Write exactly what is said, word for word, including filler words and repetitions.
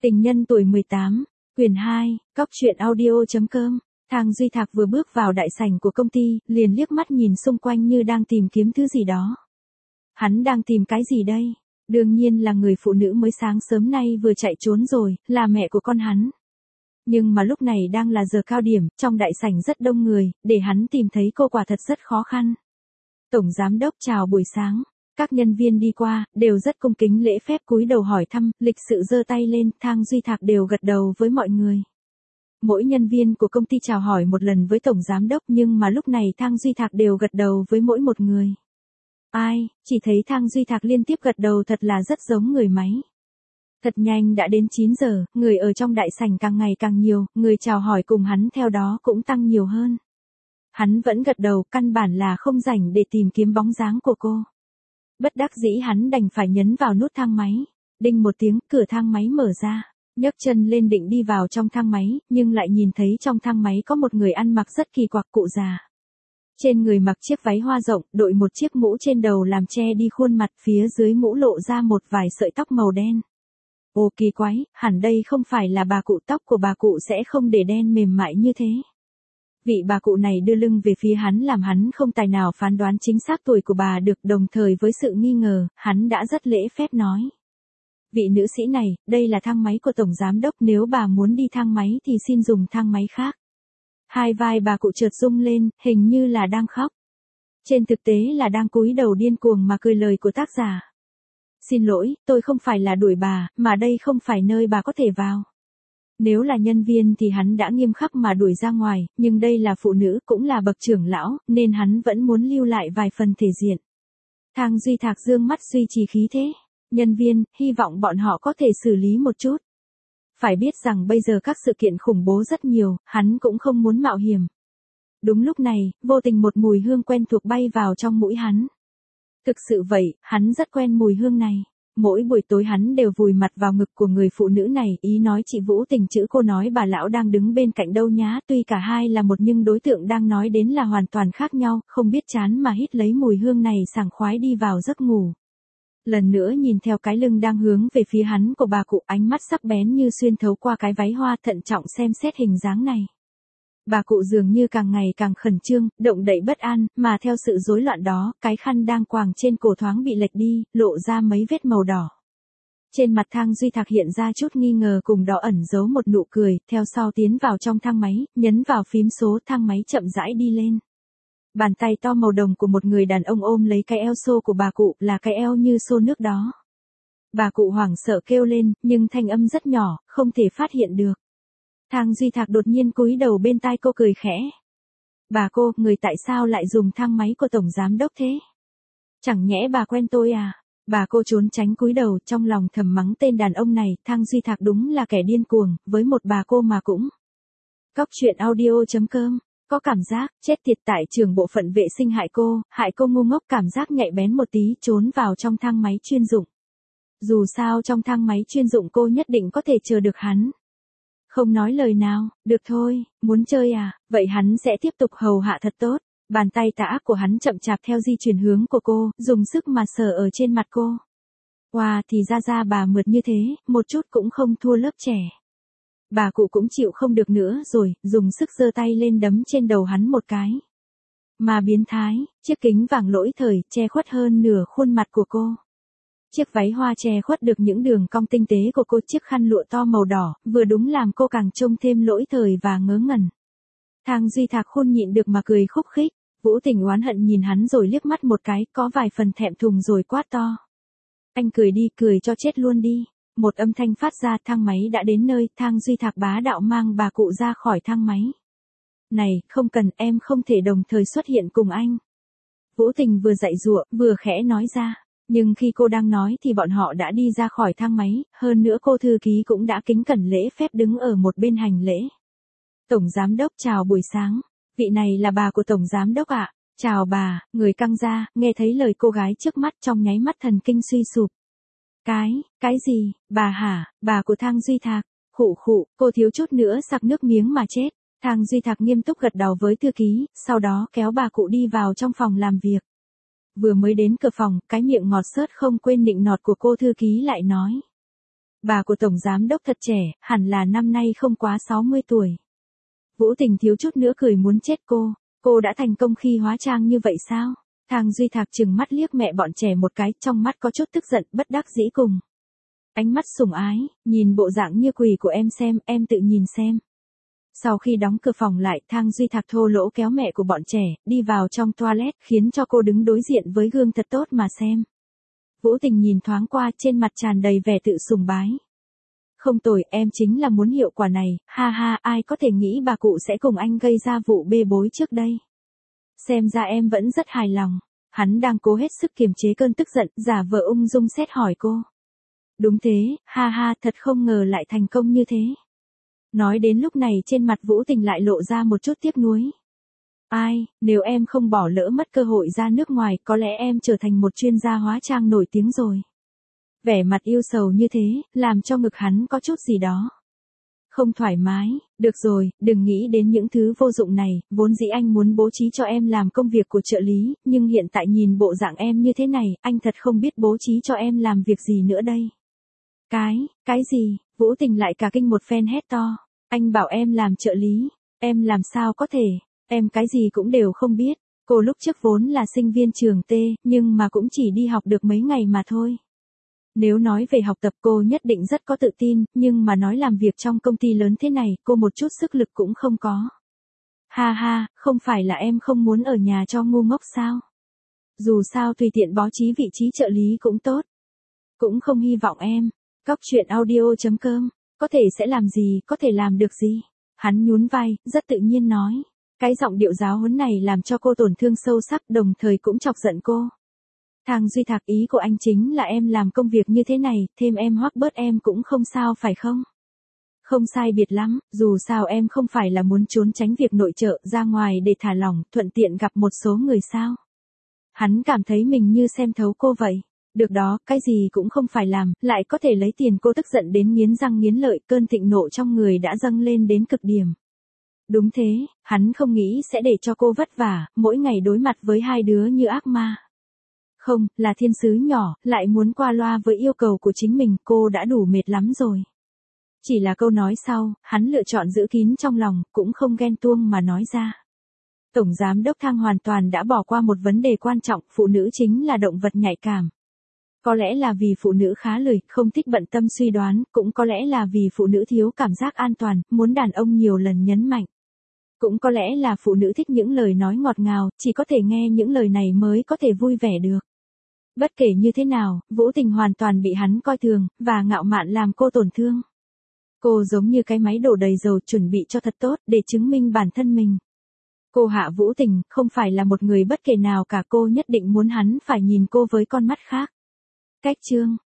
Tình nhân tuổi mười tám, quyển hai, cóc truyện audio.com. Thang Duy Thạc vừa bước vào đại sảnh của công ty, liền liếc mắt nhìn xung quanh như đang tìm kiếm thứ gì đó. Hắn đang tìm cái gì đây? Đương nhiên là người phụ nữ mới sáng sớm nay vừa chạy trốn rồi, là mẹ của con hắn. Nhưng mà lúc này đang là giờ cao điểm, trong đại sảnh rất đông người, để hắn tìm thấy cô quả thật rất khó khăn. Tổng giám đốc chào buổi sáng. Các nhân viên đi qua, đều rất cung kính lễ phép cúi đầu hỏi thăm, lịch sự giơ tay lên, Thang Duy Thạc đều gật đầu với mọi người. Mỗi nhân viên của công ty chào hỏi một lần với tổng giám đốc, nhưng mà lúc này Thang Duy Thạc đều gật đầu với mỗi một người. Ai, chỉ thấy Thang Duy Thạc liên tiếp gật đầu thật là rất giống người máy. Thật nhanh đã đến chín giờ, người ở trong đại sảnh càng ngày càng nhiều, người chào hỏi cùng hắn theo đó cũng tăng nhiều hơn. Hắn vẫn gật đầu, căn bản là không rảnh để tìm kiếm bóng dáng của cô. Bất đắc dĩ hắn đành phải nhấn vào nút thang máy. Đinh một tiếng, cửa thang máy mở ra. Nhấc chân lên định đi vào trong thang máy, nhưng lại nhìn thấy trong thang máy có một người ăn mặc rất kỳ quặc, cụ già. Trên người mặc chiếc váy hoa rộng, đội một chiếc mũ trên đầu làm che đi khuôn mặt, phía dưới mũ lộ ra một vài sợi tóc màu đen. Ồ kỳ quái, hẳn đây không phải là bà cụ, tóc của bà cụ sẽ không để đen mềm mại như thế. Vị bà cụ này đưa lưng về phía hắn làm hắn không tài nào phán đoán chính xác tuổi của bà được, đồng thời với sự nghi ngờ, hắn đã rất lễ phép nói. Vị nữ sĩ này, đây là thang máy của tổng giám đốc, nếu bà muốn đi thang máy thì xin dùng thang máy khác. Hai vai bà cụ chợt rung lên, hình như là đang khóc. Trên thực tế là đang cúi đầu điên cuồng mà cười lời của tác giả. Xin lỗi, tôi không phải là đuổi bà, mà đây không phải nơi bà có thể vào. Nếu là nhân viên thì hắn đã nghiêm khắc mà đuổi ra ngoài, nhưng đây là phụ nữ cũng là bậc trưởng lão, nên hắn vẫn muốn lưu lại vài phần thể diện. Thang Duy Thạc dương mắt duy trì khí thế. Nhân viên, hy vọng bọn họ có thể xử lý một chút. Phải biết rằng bây giờ các sự kiện khủng bố rất nhiều, hắn cũng không muốn mạo hiểm. Đúng lúc này, vô tình một mùi hương quen thuộc bay vào trong mũi hắn. Thực sự vậy, hắn rất quen mùi hương này. Mỗi buổi tối hắn đều vùi mặt vào ngực của người phụ nữ này, ý nói chị Vũ Tình chữ cô nói bà lão đang đứng bên cạnh đâu nhá, tuy cả hai là một nhưng đối tượng đang nói đến là hoàn toàn khác nhau, không biết chán mà hít lấy mùi hương này sảng khoái đi vào giấc ngủ. Lần nữa nhìn theo cái lưng đang hướng về phía hắn của bà cụ, ánh mắt sắc bén như xuyên thấu qua cái váy hoa, thận trọng xem xét hình dáng này. Bà cụ dường như càng ngày càng khẩn trương, động đậy bất an, mà theo sự rối loạn đó, cái khăn đang quàng trên cổ thoáng bị lệch đi, lộ ra mấy vết màu đỏ. Trên mặt Thang Duy Thạc hiện ra chút nghi ngờ cùng đó ẩn giấu một nụ cười, theo sau tiến vào trong thang máy, nhấn vào phím số, thang máy chậm rãi đi lên. Bàn tay to màu đồng của một người đàn ông ôm lấy cái eo xô của bà cụ, là cái eo như xô nước đó. Bà cụ hoảng sợ kêu lên, nhưng thanh âm rất nhỏ, không thể phát hiện được. Thang Duy Thạc đột nhiên cúi đầu bên tai cô cười khẽ. Bà cô, người tại sao lại dùng thang máy của tổng giám đốc thế? Chẳng nhẽ bà quen tôi à? Bà cô trốn tránh cúi đầu, trong lòng thầm mắng tên đàn ông này, Thang Duy Thạc đúng là kẻ điên cuồng, với một bà cô mà cũng. Cóc truyện audio.com. Có cảm giác, chết tiệt, tại trường bộ phận vệ sinh hại cô, hại cô ngu ngốc, cảm giác nhạy bén một tí, trốn vào trong thang máy chuyên dụng. Dù sao trong thang máy chuyên dụng cô nhất định có thể chờ được hắn. Không nói lời nào, được thôi, muốn chơi à, vậy hắn sẽ tiếp tục hầu hạ thật tốt. Bàn tay tà ác của hắn chậm chạp theo di chuyển hướng của cô, dùng sức mà sờ ở trên mặt cô. Wow, thì ra ra bà mượt như thế, một chút cũng không thua lớp trẻ. Bà cụ cũng chịu không được nữa rồi, dùng sức giơ tay lên đấm trên đầu hắn một cái. Mà biến thái, chiếc kính vàng lỗi thời, che khuất hơn nửa khuôn mặt của cô. Chiếc váy hoa che khuất được những đường cong tinh tế của cô, chiếc khăn lụa to màu đỏ, vừa đúng làm cô càng trông thêm lỗi thời và ngớ ngẩn. Thang Duy Thạc khôn nhịn được mà cười khúc khích, Vũ Tình oán hận nhìn hắn rồi liếc mắt một cái, có vài phần thẹn thùng rồi quát to. Anh cười đi, cười cho chết luôn đi. Một âm thanh phát ra, thang máy đã đến nơi, Thang Duy Thạc bá đạo mang bà cụ ra khỏi thang máy. Này, không cần, em không thể đồng thời xuất hiện cùng anh. Vũ Tình vừa dạy dụa, vừa khẽ nói ra. Nhưng khi cô đang nói thì bọn họ đã đi ra khỏi thang máy, hơn nữa cô thư ký cũng đã kính cẩn lễ phép đứng ở một bên hành lễ. Tổng giám đốc chào buổi sáng, vị này là bà của tổng giám đốc ạ. Chào bà, người căng ra, nghe thấy lời cô gái trước mắt trong nháy mắt thần kinh suy sụp. Cái, cái gì, bà hả, bà của Thang Duy Thạc, khụ khụ, cô thiếu chút nữa sặc nước miếng mà chết. Thang Duy Thạc nghiêm túc gật đầu với thư ký, sau đó kéo bà cụ đi vào trong phòng làm việc. Vừa mới đến cửa phòng, cái miệng ngọt xớt không quên nịnh nọt của cô thư ký lại nói. Bà của Tổng Giám Đốc thật trẻ, hẳn là năm nay không quá sáu mươi tuổi. Vũ Tình thiếu chút nữa cười muốn chết cô. Cô đã thành công khi hóa trang như vậy sao? Thang Duy Thạc trừng mắt liếc mẹ bọn trẻ một cái, trong mắt có chút tức giận, bất đắc dĩ cùng. Ánh mắt sủng ái, nhìn bộ dạng như quỷ của em xem, em tự nhìn xem. Sau khi đóng cửa phòng lại, Thang Duy Thạc thô lỗ kéo mẹ của bọn trẻ, đi vào trong toilet, khiến cho cô đứng đối diện với gương thật tốt mà xem. Vũ Tình nhìn thoáng qua, trên mặt tràn đầy vẻ tự sùng bái. Không tồi, em chính là muốn hiệu quả này, ha ha, ai có thể nghĩ bà cụ sẽ cùng anh gây ra vụ bê bối trước đây. Xem ra em vẫn rất hài lòng. Hắn đang cố hết sức kiềm chế cơn tức giận, giả vờ ung dung xét hỏi cô. Đúng thế, ha ha, thật không ngờ lại thành công như thế. Nói đến lúc này trên mặt Vũ Tình lại lộ ra một chút tiếc nuối. Ai, nếu em không bỏ lỡ mất cơ hội ra nước ngoài, có lẽ em trở thành một chuyên gia hóa trang nổi tiếng rồi. Vẻ mặt yêu sầu như thế, làm cho ngực hắn có chút gì đó không thoải mái. Được rồi, đừng nghĩ đến những thứ vô dụng này, vốn dĩ anh muốn bố trí cho em làm công việc của trợ lý, nhưng hiện tại nhìn bộ dạng em như thế này, anh thật không biết bố trí cho em làm việc gì nữa đây. Cái, cái gì? Vũ Tình lại cả kinh một phen hét to. Anh bảo em làm trợ lý, em làm sao có thể, em cái gì cũng đều không biết. Cô lúc trước vốn là sinh viên trường T, nhưng mà cũng chỉ đi học được mấy ngày mà thôi. Nếu nói về học tập cô nhất định rất có tự tin, nhưng mà nói làm việc trong công ty lớn thế này, cô một chút sức lực cũng không có. Ha ha, không phải là em không muốn ở nhà cho ngu ngốc sao? Dù sao tùy tiện bố trí vị trí trợ lý cũng tốt. Cũng không hy vọng em. Cóc truyện audio chấm com, có thể sẽ làm gì, có thể làm được gì? Hắn nhún vai, rất tự nhiên nói. Cái giọng điệu giáo huấn này làm cho cô tổn thương sâu sắc, đồng thời cũng chọc giận cô. Thang Duy Thạc, ý của anh chính là em làm công việc như thế này, thêm em hoắc bớt em cũng không sao phải không? Không sai biệt lắm, dù sao em không phải là muốn trốn tránh việc nội trợ ra ngoài để thả lỏng, thuận tiện gặp một số người sao? Hắn cảm thấy mình như xem thấu cô vậy. Được đó, cái gì cũng không phải làm, lại có thể lấy tiền. Cô tức giận đến nghiến răng nghiến lợi, cơn thịnh nộ trong người đã dâng lên đến cực điểm. Đúng thế, hắn không nghĩ sẽ để cho cô vất vả, mỗi ngày đối mặt với hai đứa như ác ma. Không, là thiên sứ nhỏ, lại muốn qua loa với yêu cầu của chính mình, cô đã đủ mệt lắm rồi. Chỉ là câu nói sau, hắn lựa chọn giữ kín trong lòng, cũng không ghen tuông mà nói ra. Tổng Giám Đốc Thang hoàn toàn đã bỏ qua một vấn đề quan trọng, phụ nữ chính là động vật nhạy cảm. Có lẽ là vì phụ nữ khá lười, không thích bận tâm suy đoán, cũng có lẽ là vì phụ nữ thiếu cảm giác an toàn, muốn đàn ông nhiều lần nhấn mạnh. Cũng có lẽ là phụ nữ thích những lời nói ngọt ngào, chỉ có thể nghe những lời này mới có thể vui vẻ được. Bất kể như thế nào, Vũ Tình hoàn toàn bị hắn coi thường, và ngạo mạn làm cô tổn thương. Cô giống như cái máy đổ đầy dầu chuẩn bị cho thật tốt để chứng minh bản thân mình. Cô Hạ Vũ Tình không phải là một người bất kể nào cả, cô nhất định muốn hắn phải nhìn cô với con mắt khác. Cách chương